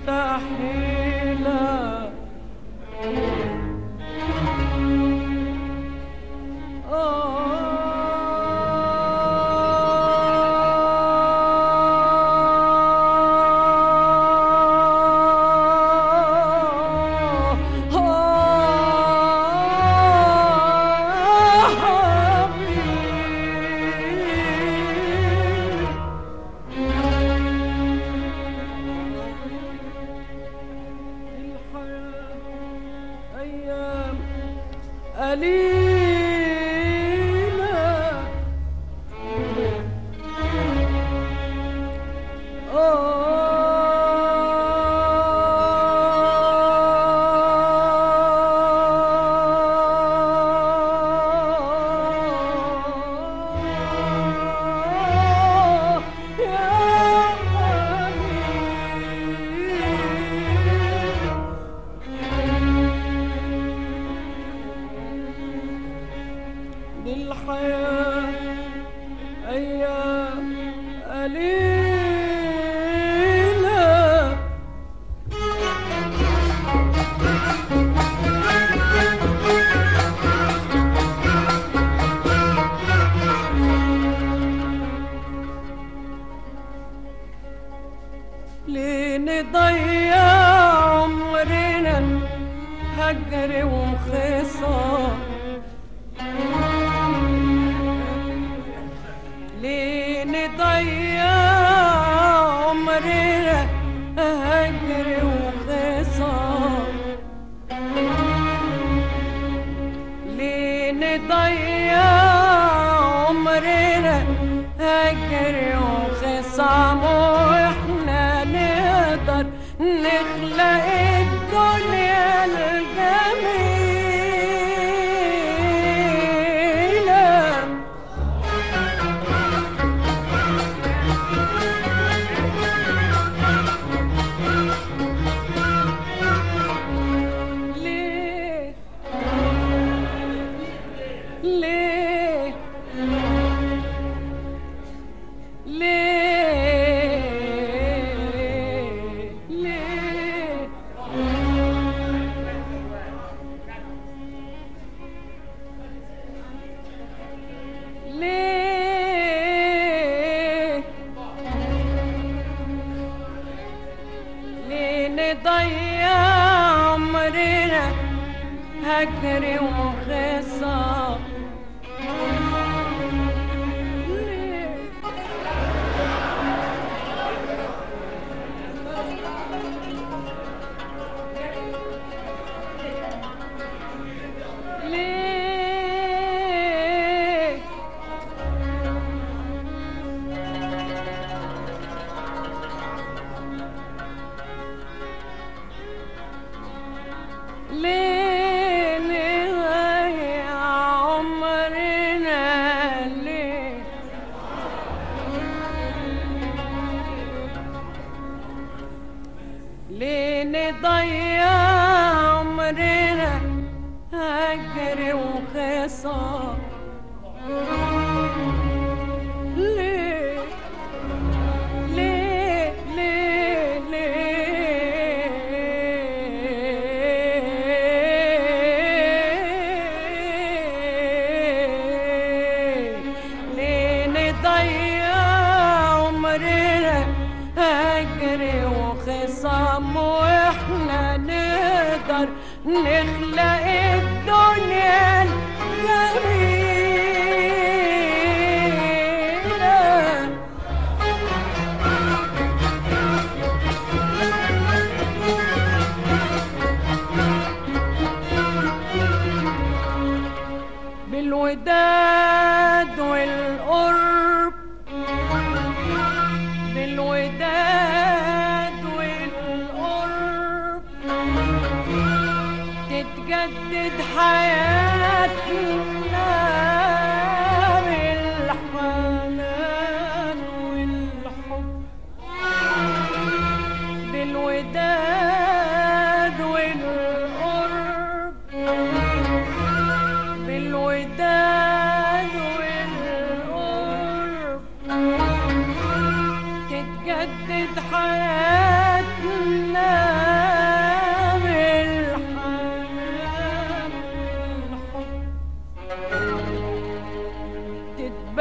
مستحيلة. أيام قليلة للحياة أيام قليلة. ليه نضيع عمرنا هجر وخصام؟ ليه نضيع عمرنا هجر وخصام؟ ليه نضيع عمرنا هجر وخصام واحنا نقدر نخلق الدنيا الجميلة؟ ليه ليه ليه ليه ليه نضيع عمرنا هجر وخصام؟ ليه ليه ليه نضيع عمرنا؟ ليه ليه نضيع عمرنا هجر وخصام؟ ليه ليه ليه ليه نضيع عمرنا هجر وخصام واحنا نقدر نخلق الدنيا الجميلة؟ بالوداد والقرب، بالوداد والقرب تتجدد حياتنا بالحنان والحب. بالوداد والقرب، بالوداد والقرب تتجدد حياتنا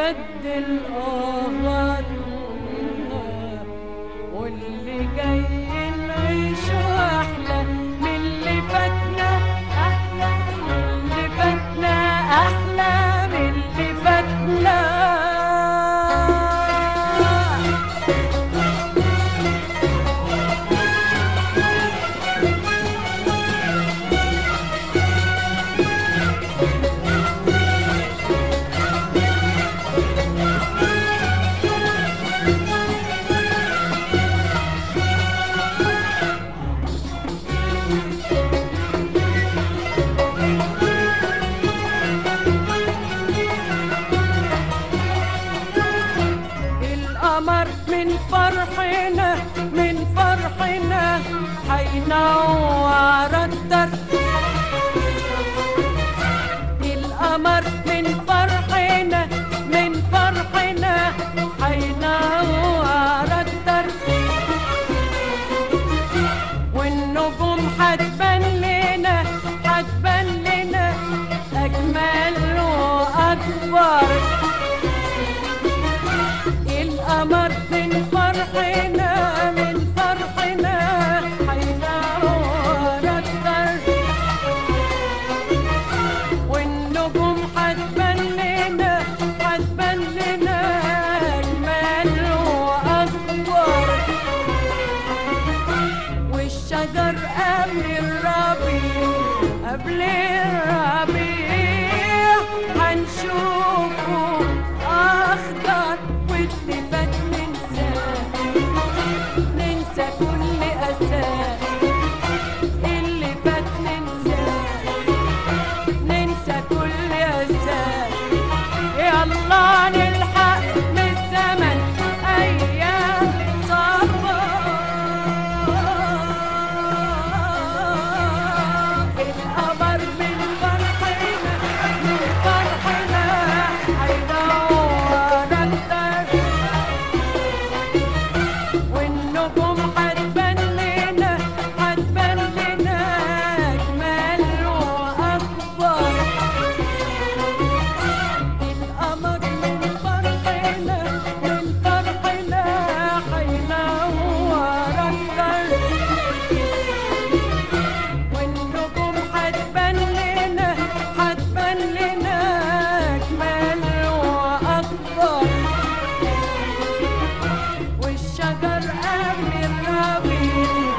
نبدل آغاتنا، واللي جاي نعيشه أحلى من اللي فاتنا، أحلى من اللي فاتنا، أحلى من اللي فاتنا. القمر من فرحنا، من فرحنا حينور الدرب. القمر من فرحنا، من فرحنا حينور الدرب، والنجوم حتبان لنا، حتبان لنا أجمل وأكبر. القمر من فرحنا، من فرحنا حينور الدرب، والنجوم حتبان لنا، حتبان لنا أجمل وأكبر. والشجر قبل الربيع، قبل الربيع هنشوفه أخضر، واللي فات ننساه، ننسى كل أساه. اللي فات ننساه، ننسى كل أساه. يلا نلحق من الزمن أيام صفا. القمر من فرحنا، من فرحنا حينور الدرب، والنجوم حتبان لنا، حتبان لنا أجمل وأكبر. القمر من فرحنا، من فرحنا حينور الدرب، والنجوم حتبان لنا، حتبان لنا أجمل وأكبر. والشجر قبل الربيع،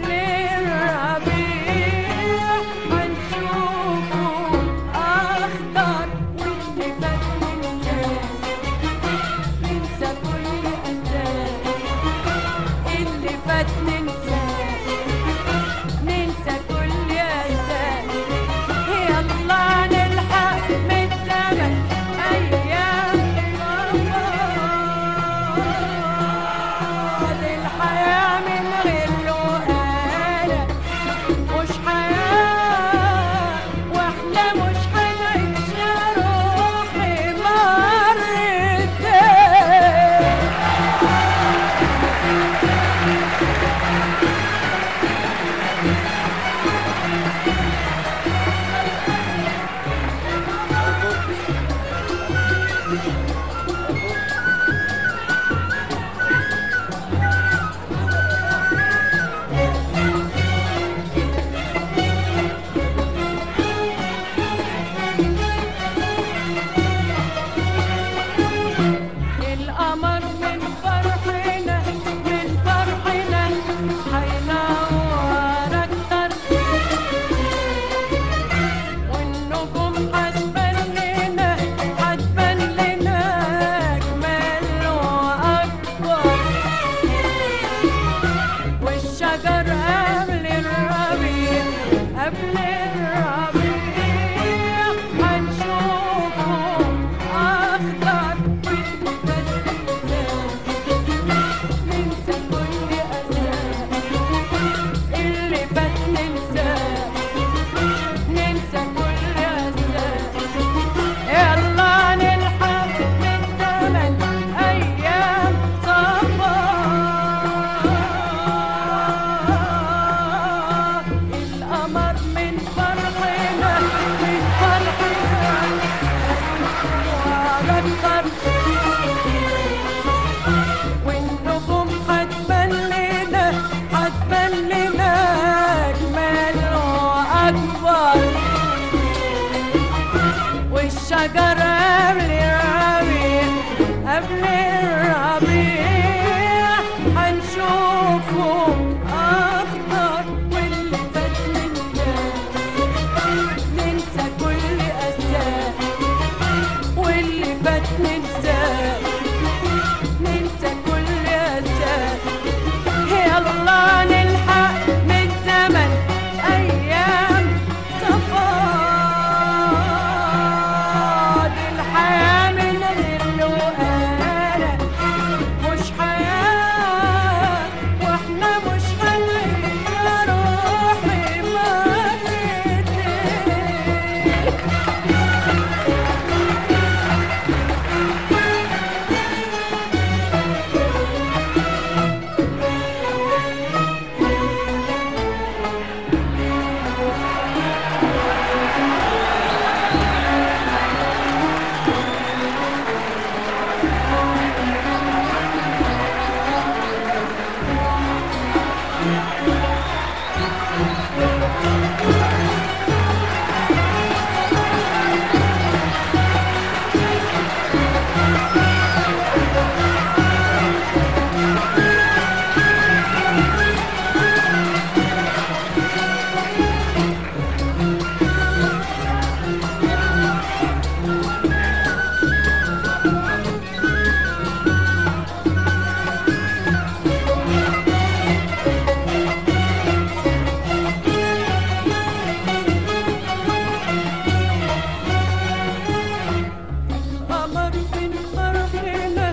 للربيع هنشوفه أخضر، واللي فات ننساه، ننسى كل أساه. اللي فات ننساه، ننسى كل أساه. يلا نلحق من الزمن أيام صفا. الحياة من غير لقانا مش حياة، واحنا مش هنعيش يا روحي مرتين. القمر من فرحنا، من فرحنا حينور الدرب، والنجوم حتبان لنا، حتبان لنا والشجر قبل الربيع قبل الربيع هنشوفه أخضر، واللي فات ننسى كل أساه، واللي فات ننسى كل أساه. يلا نلحق من زمن أيام صفاد الحياة من غير لقانا مش حياة، واحنا مش هنعيش يا روحي مرتين. القمر من فرحنا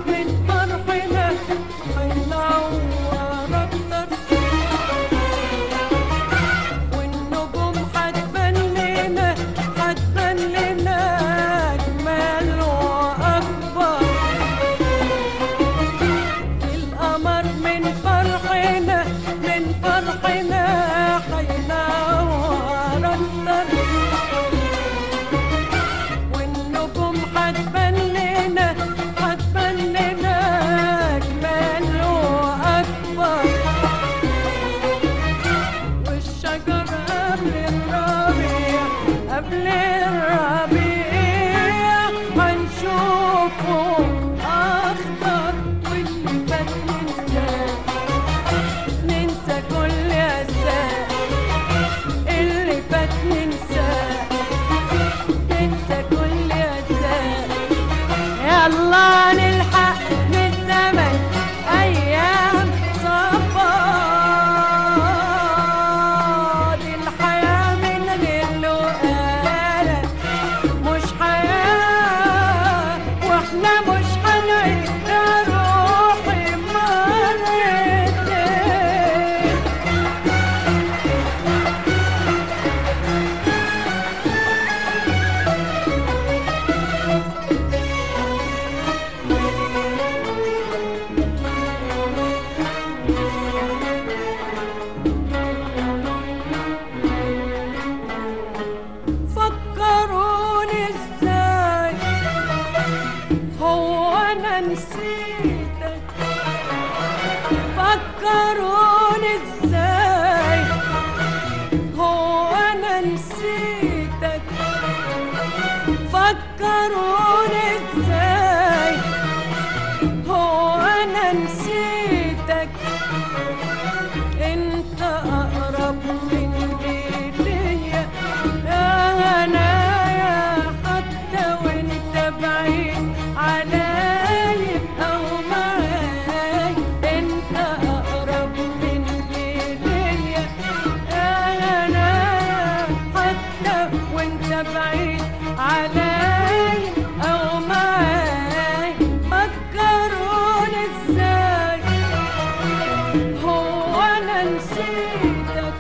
هينور أكتر، والنجوم هتبان لنا أجمل وأكبر. القمر من فرحنا هينور أكتر، والنجوم هتبان لنا أجمل وأكبر. والشجر قبل الربيع هنشوفه أخضر، واللي فات ننسى كل أساه، اللي فات ننسى كل أساه. يلا نلحق من زمن أيام صفاد الحياة من غير لقانا مش حياة، واحنا مش هنعيش يا روحي مرتين. فكروني ازاي هو انا نسيتك، فكروني ازاي هو انا نسيتك، فكروني ازاي هو انا نسيتك. انت اقرب مني ليا يا هنايا، حتى وانت بعيد عليا او معاي. انت اقرب مني ليا يا هنايا، حتى وانت بعيد عليا او معاي. فكروني ازاي هو انا نسيتك،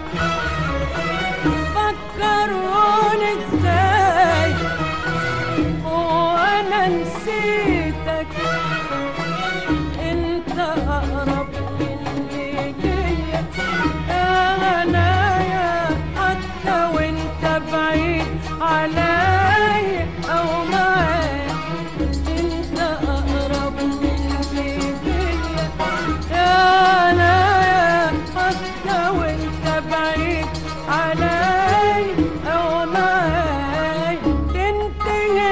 فكروني ازاي هو انا نسيتك. انت اقرب مني ليا يا هنايا، حتى وانت بعيد عليا او معاي. انت اقرب مني ليا يا هنايا، حتى وانت بعيد عليا او معاي. تنتهي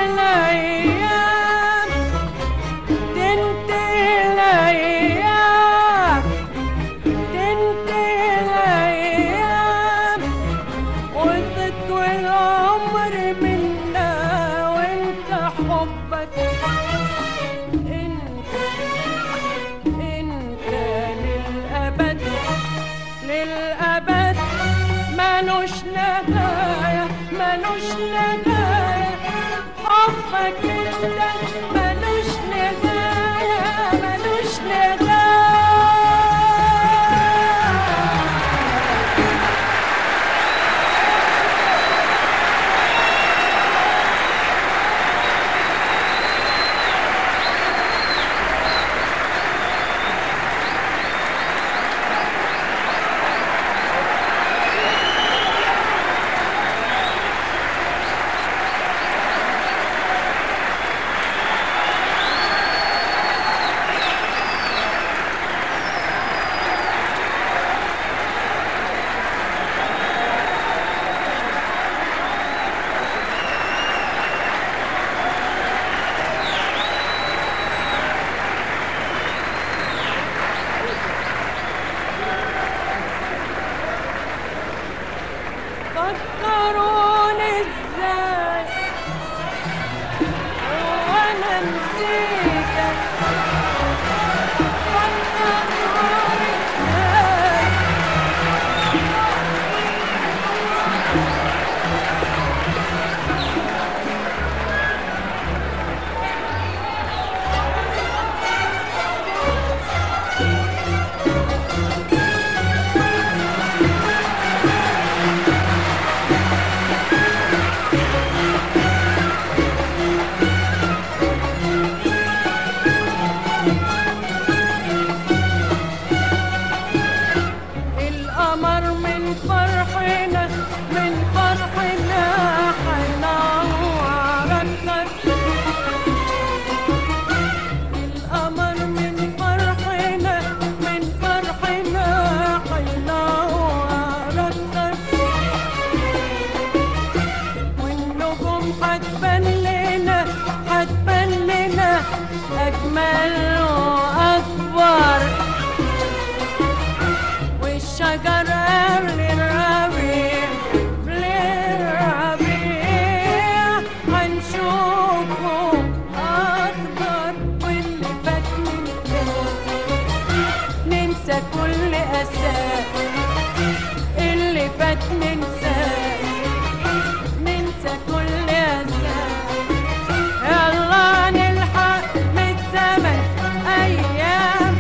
حبك انت للأبد للأبد ملوش نهاية ملوش نهاية حبك انت ملوش نهاية ملوش نهاية فكروني ازاي وانا نسيتك فكروني ازاي القمر من فرحنا حينور أكتر القمر من فرحنا حينور أكتر والنجوم هتبان لنا أجمل وأكبر والشجر قبل الربيع هنشوفه أخضر واللي فات ننسى كل أسى اللي فات ننسى كل أسى يلا نلحق من الزمن أيام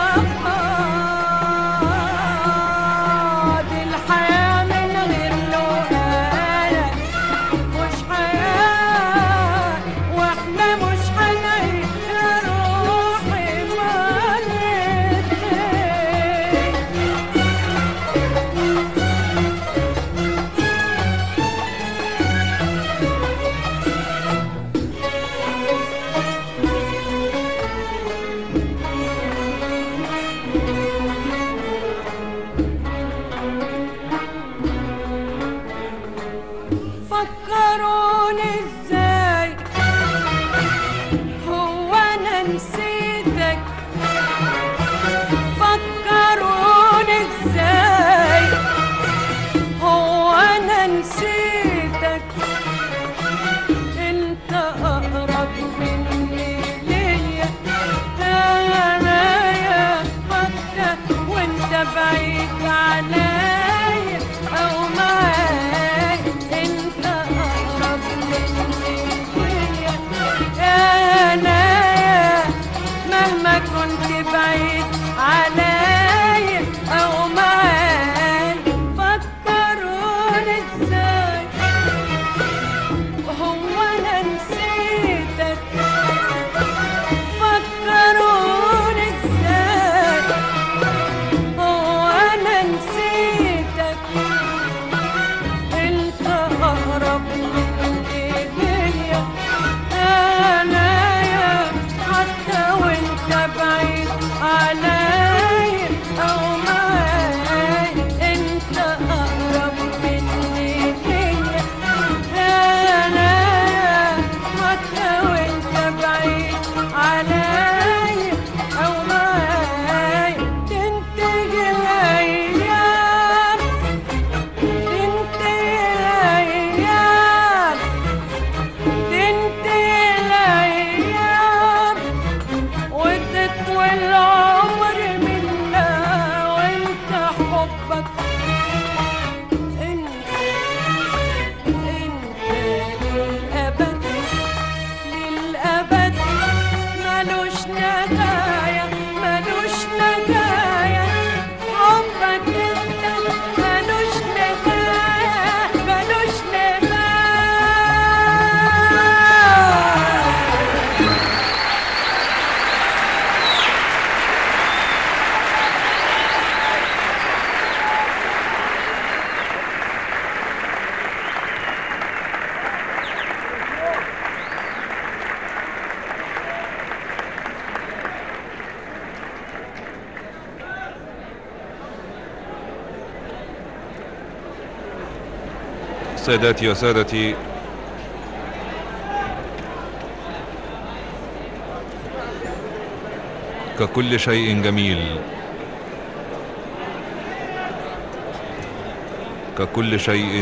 صفات الحياة من غير لقاء مش حياة واحنا ساداتي وسادتي، ككل شيء جميل، ككل شيء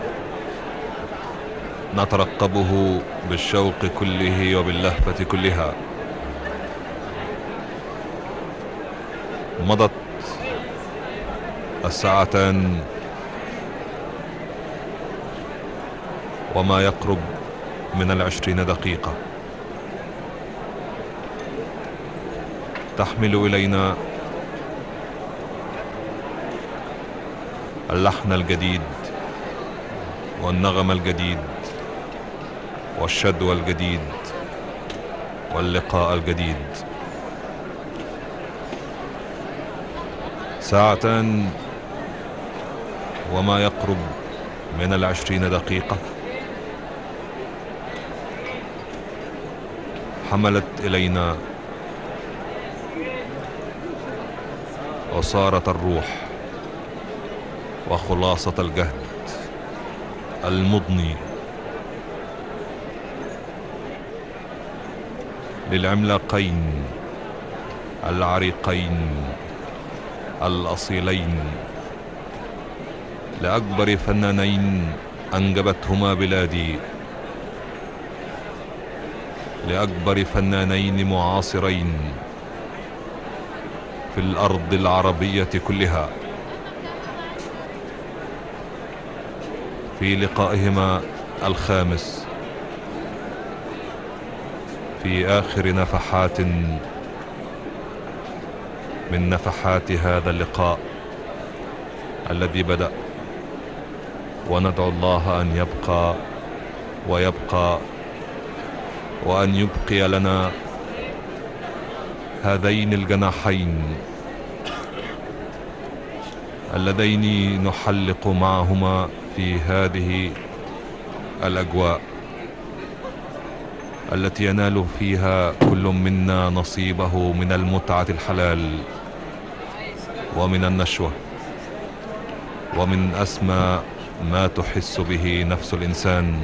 نترقبه بالشوق كله وباللهفة كلها، مضت الساعتان وما يقرب من 20 دقيقة، تحمل إلينا اللحن الجديد والنغم الجديد والشدوى الجديد واللقاء الجديد. ساعتان وما يقرب من 20 دقيقة حملت إلينا عصارة الروح وخلاصة الجهد المضني للعملاقين العريقين الأصيلين، لأكبر فنانين أنجبتهما بلادي، لأكبر فنانين معاصرين في الأرض العربية كلها، في لقائهما الخامس في آخر نفحات من نفحات هذا اللقاء الذي بدأ، وندعو الله أن يبقى ويبقى، وأن يبقي لنا هذين الجناحين اللذين نحلق معهما في هذه الأجواء التي ينال فيها كل منا نصيبه من المتعة الحلال ومن النشوة ومن أسمى ما تحس به نفس الإنسان.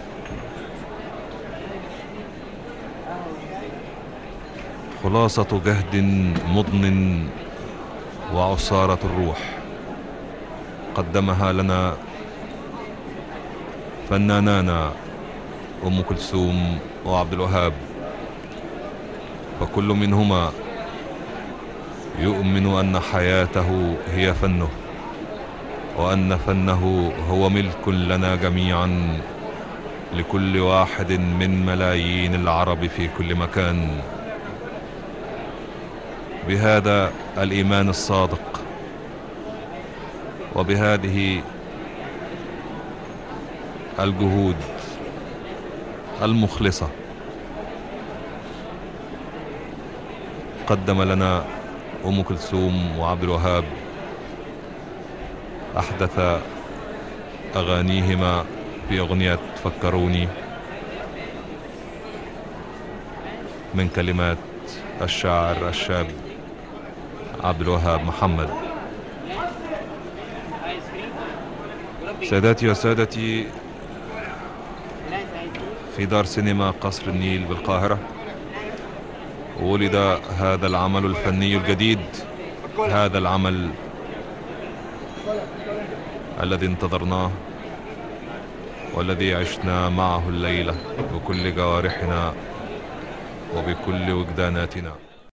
خلاصة جهد مضن وعصارة الروح قدمها لنا فنانانا أم كلثوم وعبد الوهاب، فكل منهما يؤمن أن حياته هي فنه، وأن فنه هو ملك لنا جميعا، لكل واحد من ملايين العرب في كل مكان. بهذا الإيمان الصادق وبهذه الجهود المخلصة قدم لنا أم كلثوم وعبد الوهاب أحدث أغانيهما في أغنية فكروني من كلمات الشاعر الشاب عبد الوهاب محمد. ساداتي وسادتي، في دار سينما قصر النيل بالقاهرة ولد هذا العمل الفني الجديد، هذا العمل الذي انتظرناه والذي عشنا معه الليلة بكل جوارحنا وبكل وجداناتنا.